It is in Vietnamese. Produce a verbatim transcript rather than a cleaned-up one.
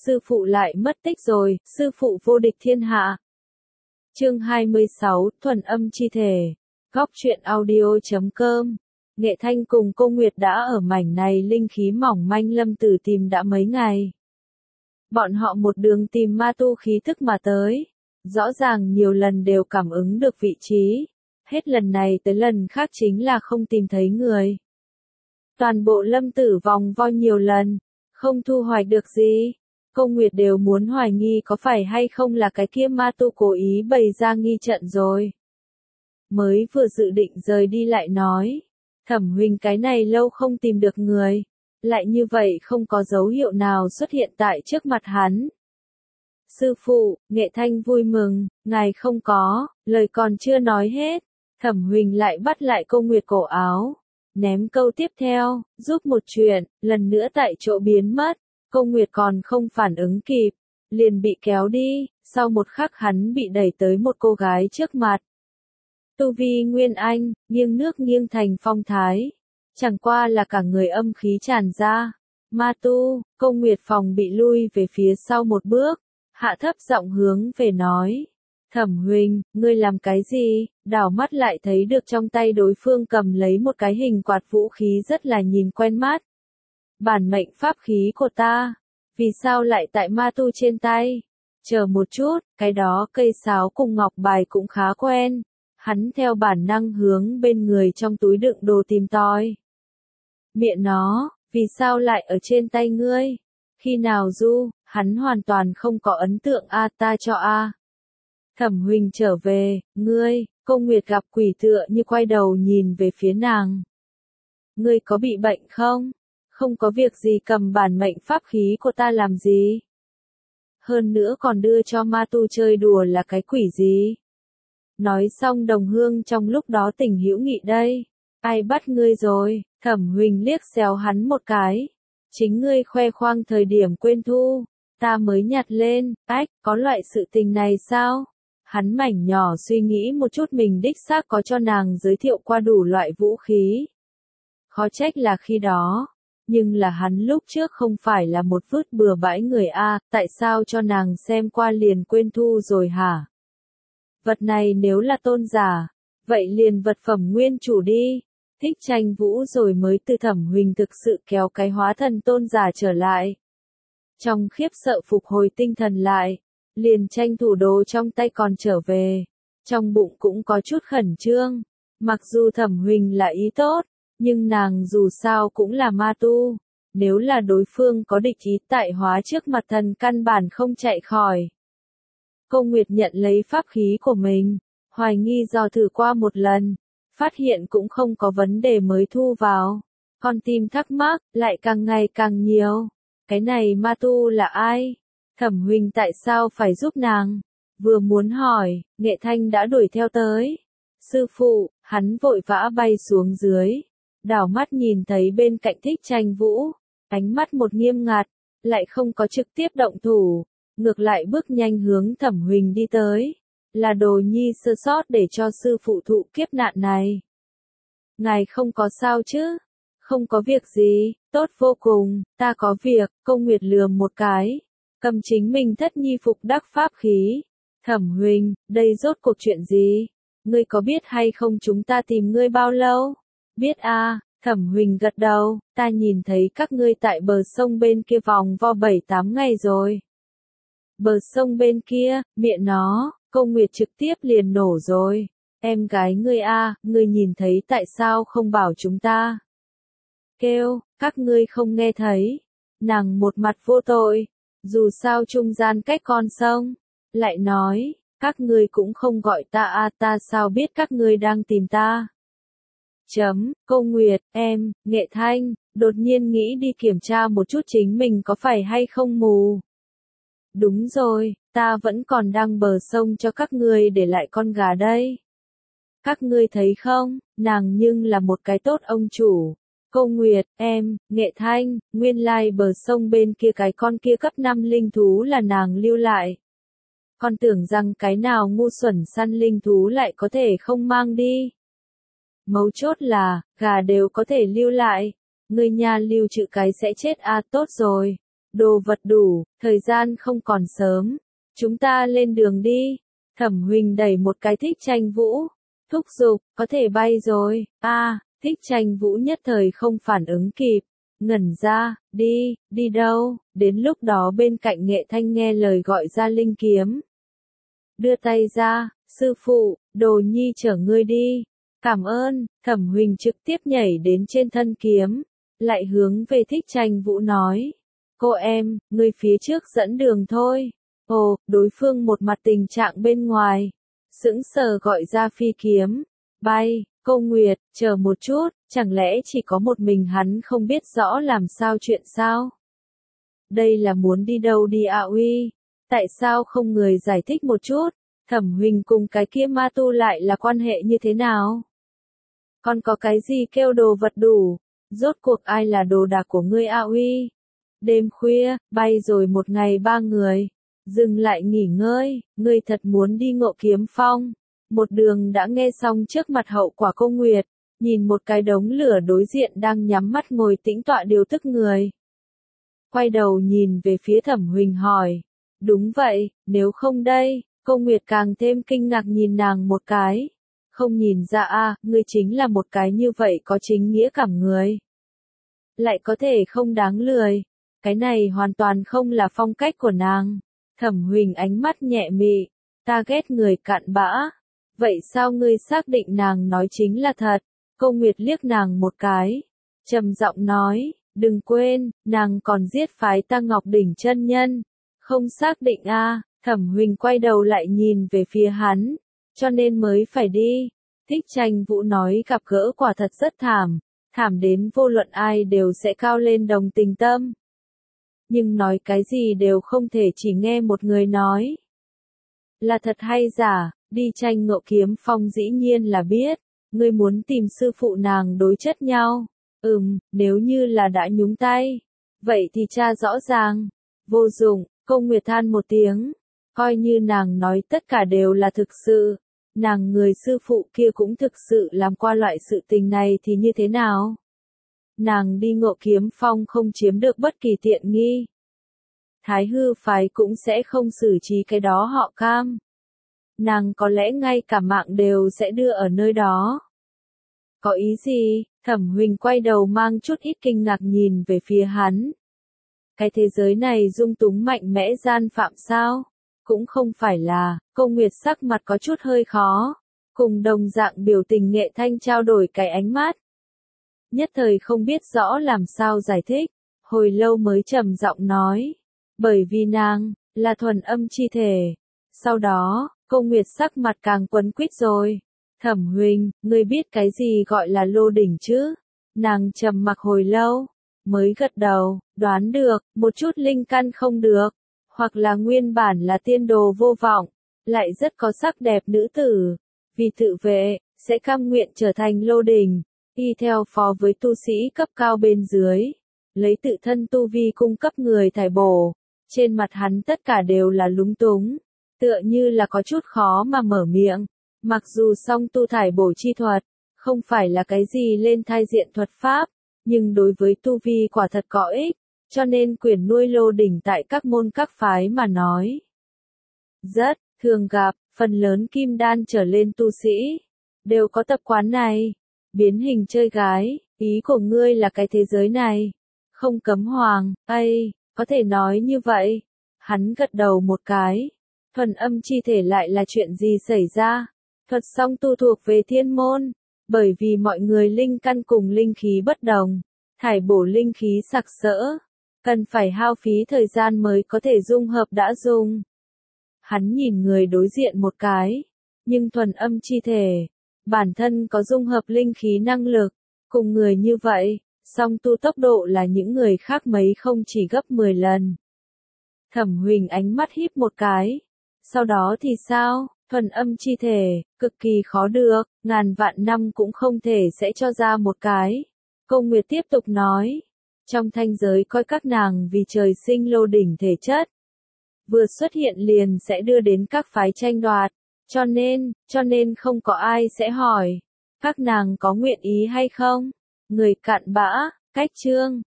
sư phụ lại mất tích rồi, sư phụ vô địch thiên hạ. Chương hai mươi sáu, thuần âm chi thể. Góc truyện audio chấm com. Nghệ Thanh cùng cô Nguyệt đã ở mảnh này linh khí mỏng manh Lâm Tử tìm đã mấy ngày. Bọn họ một đường tìm ma tu khí thức mà tới. Rõ ràng nhiều lần đều cảm ứng được vị trí. Hết lần này tới lần khác chính là không tìm thấy người. Toàn bộ Lâm Tử vòng vo nhiều lần, không thu hoạch được gì. Cô Nguyệt đều muốn hoài nghi có phải hay không là cái kia ma tu cố ý bày ra nghi trận rồi. Mới vừa dự định rời đi lại nói, Thẩm Huỳnh cái này lâu không tìm được người, lại như vậy không có dấu hiệu nào xuất hiện tại trước mặt hắn. Sư phụ, Nghệ Thanh vui mừng, ngài không có, lời còn chưa nói hết, Thẩm Huỳnh lại bắt lại cô Nguyệt cổ áo, ném câu tiếp theo, giúp một chuyện, lần nữa tại chỗ biến mất. Cô Nguyệt còn không phản ứng kịp, liền bị kéo đi, sau một khắc hắn bị đẩy tới một cô gái trước mặt. Tu vi Nguyên Anh, nghiêng nước nghiêng thành phong thái, chẳng qua là cả người âm khí tràn ra. Ma tu, cô Nguyệt phòng bị lui về phía sau một bước, hạ thấp giọng hướng về nói. Thẩm Huỳnh, ngươi làm cái gì? Đảo mắt lại thấy được trong tay đối phương cầm lấy một cái hình quạt vũ khí rất là nhìn quen mắt. Bản mệnh pháp khí của ta, vì sao lại tại ma tu trên tay? Chờ một chút, cái đó cây sáo cùng ngọc bài cũng khá quen. Hắn theo bản năng hướng bên người trong túi đựng đồ tìm tòi. Miệng nó, vì sao lại ở trên tay ngươi? Khi nào du, hắn hoàn toàn không có ấn tượng a ta cho a. Thẩm Huỳnh trở về, ngươi, cô Nguyệt gặp quỷ tựa như quay đầu nhìn về phía nàng. Ngươi có bị bệnh không? Không có việc gì cầm bản mệnh pháp khí của ta làm gì? Hơn nữa còn đưa cho ma tu chơi đùa là cái quỷ gì? Nói xong đồng hương trong lúc đó tình hữu nghị đây. Ai bắt ngươi rồi? Thẩm Huỳnh liếc xéo hắn một cái. Chính ngươi khoe khoang thời điểm quên thu. Ta mới nhặt lên, ách, có loại sự tình này sao? Hắn mảnh nhỏ suy nghĩ một chút mình đích xác có cho nàng giới thiệu qua đủ loại vũ khí. Khó trách là khi đó. Nhưng là hắn lúc trước không phải là một vứt bừa bãi người a, tại sao cho nàng xem qua liền quên thu rồi hả? Vật này nếu là tôn giả, vậy liền vật phẩm nguyên chủ đi. Thích tranh vũ rồi mới từ Thẩm Huỳnh thực sự kéo cái hóa thần tôn giả trở lại. Trong khiếp sợ phục hồi tinh thần lại, liền tranh thủ đồ trong tay còn trở về. Trong bụng cũng có chút khẩn trương, mặc dù Thẩm Huỳnh là ý tốt. Nhưng nàng dù sao cũng là ma tu, nếu là đối phương có địch ý tại hóa trước mặt thần căn bản không chạy khỏi. Cô Nguyệt nhận lấy pháp khí của mình, hoài nghi dò thử qua một lần, phát hiện cũng không có vấn đề mới thu vào. Con tim thắc mắc, lại càng ngày càng nhiều. Cái này ma tu là ai? Thẩm Huỳnh tại sao phải giúp nàng? Vừa muốn hỏi, Nghệ Thanh đã đuổi theo tới. Sư phụ, hắn vội vã bay xuống dưới. Đảo mắt nhìn thấy bên cạnh Thích Tranh Vũ, ánh mắt một nghiêm ngặt, lại không có trực tiếp động thủ, ngược lại bước nhanh hướng Thẩm Huỳnh đi tới, là đồ nhi sơ sót để cho sư phụ thụ kiếp nạn này. Ngài không có sao chứ? Không có việc gì, tốt vô cùng, ta có việc, cô Nguyệt lườm một cái, cầm chính mình thất nhi phục đắc pháp khí. Thẩm Huỳnh, đây rốt cuộc chuyện gì? Ngươi có biết hay không chúng ta tìm ngươi bao lâu? Biết a, à, Thẩm Huỳnh gật đầu, ta nhìn thấy các ngươi tại bờ sông bên kia vòng vo bảy tám ngày rồi. Bờ sông bên kia, miệng nó, cô Nguyệt trực tiếp liền nổ rồi. Em gái ngươi a, à, ngươi nhìn thấy tại sao không bảo chúng ta? Kêu, các ngươi không nghe thấy. Nàng một mặt vô tội, dù sao trung gian cách con sông, lại nói, các ngươi cũng không gọi ta a, à, ta sao biết các ngươi đang tìm ta? Chấm, cô Nguyệt, em, Nghệ Thanh, đột nhiên nghĩ đi kiểm tra một chút chính mình có phải hay không mù. Đúng rồi, ta vẫn còn đang bờ sông cho các ngươi để lại con gà đây. Các ngươi thấy không, nàng nhưng là một cái tốt ông chủ. Cô Nguyệt, em, Nghệ Thanh, nguyên lai bờ sông bên kia cái con kia cấp năm linh thú là nàng lưu lại. Con tưởng rằng cái nào ngu xuẩn săn linh thú lại có thể không mang đi. Mấu chốt là, gà đều có thể lưu lại. Người nhà lưu trữ cái sẽ chết a, tốt rồi. đồ vật đủ, thời gian không còn sớm. Chúng ta lên đường đi. Thẩm Huỳnh đẩy một cái Thích Tranh Vũ. Thúc giục, có thể bay rồi. A, à, Thích Tranh Vũ nhất thời không phản ứng kịp. Ngẩn ra, đi, đi đâu? Đến lúc đó bên cạnh Nghệ Thanh nghe lời gọi ra linh kiếm. Đưa tay ra, sư phụ, đồ nhi chở ngươi đi. Cảm ơn, Thẩm Huỳnh trực tiếp nhảy đến trên thân kiếm. Lại hướng về Thích Tranh Vũ nói. Cô em, ngươi phía trước dẫn đường thôi. Ồ, đối phương một mặt tình trạng bên ngoài. Sững sờ gọi ra phi kiếm. Bay, cô Nguyệt, chờ một chút, chẳng lẽ chỉ có một mình hắn không biết rõ làm sao chuyện sao? Đây là muốn đi đâu đi ạ uy? Tại sao không người giải thích một chút? Thẩm Huỳnh cùng cái kia ma tu lại là quan hệ như thế nào? Còn có cái gì kêu đồ vật đủ? Rốt cuộc ai là đồ đạc của ngươi ạ uy? Đêm khuya, bay rồi một ngày ba người. Dừng lại nghỉ ngơi, ngươi thật muốn đi Ngộ Kiếm Phong. Một đường đã nghe xong trước mặt hậu quả cô Nguyệt, nhìn một cái đống lửa đối diện đang nhắm mắt ngồi tĩnh tọa điều tức người. Quay đầu nhìn về phía Thẩm Huỳnh hỏi, đúng vậy, nếu không đây, cô Nguyệt càng thêm kinh ngạc nhìn nàng một cái. Không nhìn ra a, à, ngươi chính là một cái như vậy có chính nghĩa cảm người. Lại có thể không đáng lười, cái này hoàn toàn không là phong cách của nàng. Thẩm Huỳnh ánh mắt nhẹ mị, ta ghét người cặn bã. Vậy sao ngươi xác định nàng nói chính là thật? Cô Nguyệt liếc nàng một cái, trầm giọng nói, đừng quên, nàng còn giết phái ta Ngọc Đỉnh chân nhân. Không xác định a, à, Thẩm Huỳnh quay đầu lại nhìn về phía hắn, cho nên mới phải đi. Thích Tranh Vũ nói gặp gỡ quả thật rất thảm, thảm đến vô luận ai đều sẽ cao lên đồng tình tâm. Nhưng nói cái gì đều không thể chỉ nghe một người nói. Là thật hay giả, đi tranh Ngộ Kiếm Phong dĩ nhiên là biết, ngươi muốn tìm sư phụ nàng đối chất nhau. Ừm, nếu như là đã nhúng tay, vậy thì tra rõ ràng. Vô dụng, cô Nguyệt than một tiếng, coi như nàng nói tất cả đều là thực sự. Nàng người sư phụ kia cũng thực sự làm qua loại sự tình này thì như thế nào? Nàng đi Ngộ Kiếm Phong không chiếm được bất kỳ tiện nghi. Thái hư phái cũng sẽ không xử trí cái đó họ cam. Nàng có lẽ ngay cả mạng đều sẽ đưa ở nơi đó. Có ý gì? Thẩm Huỳnh quay đầu mang chút ít kinh ngạc nhìn về phía hắn. Cái thế giới này dung túng mạnh mẽ gian phạm sao? Cũng không phải là, cô Nguyệt sắc mặt có chút hơi khó. Cùng đồng dạng biểu tình Nghệ Thanh trao đổi cái ánh mắt. Nhất thời không biết rõ làm sao giải thích, hồi lâu mới trầm giọng nói. Bởi vì nàng, là thuần âm chi thể. Sau đó, cô Nguyệt sắc mặt càng quấn quýt rồi. Thẩm Huỳnh, ngươi biết cái gì gọi là lô đỉnh chứ? Nàng trầm mặc hồi lâu, mới gật đầu, đoán được, một chút linh căn không được. Hoặc là nguyên bản là tiên đồ vô vọng, lại rất có sắc đẹp nữ tử. Vì tự vệ, sẽ cam nguyện trở thành lô đỉnh. Y theo phó với tu sĩ cấp cao bên dưới, lấy tự thân tu vi cung cấp người thải bổ, trên mặt hắn tất cả đều là lúng túng, tựa như là có chút khó mà mở miệng, mặc dù song tu thải bổ chi thuật, không phải là cái gì lên thai diện thuật pháp, nhưng đối với tu vi quả thật có ích, cho nên quyền nuôi lô đỉnh tại các môn các phái mà nói. Rất, thường gặp, phần lớn kim đan trở lên tu sĩ, đều có tập quán này. Biến hình chơi gái, ý của ngươi là cái thế giới này. Không cấm hoàng, ây, có thể nói như vậy. Hắn gật đầu một cái. Thuần âm chi thể lại là chuyện gì xảy ra? Thuật song tu thuộc về thiên môn. Bởi vì mọi người linh căn cùng linh khí bất đồng. Thải bổ linh khí sặc sỡ. Cần phải hao phí thời gian mới có thể dung hợp đã dùng. Hắn nhìn người đối diện một cái. Nhưng thuần âm chi thể. Bản thân có dung hợp linh khí năng lực, cùng người như vậy, song tu tốc độ là những người khác mấy không chỉ gấp mười lần. Thẩm Huỳnh ánh mắt híp một cái. Sau đó thì sao? Thuần âm chi thể, cực kỳ khó được, ngàn vạn năm cũng không thể sẽ cho ra một cái. Cô Nguyệt tiếp tục nói, trong thanh giới coi các nàng vì trời sinh lô đỉnh thể chất. Vừa xuất hiện liền sẽ đưa đến các phái tranh đoạt. Cho nên, cho nên không có ai sẽ hỏi, các nàng có nguyện ý hay không? Người cặn bã, cách chương,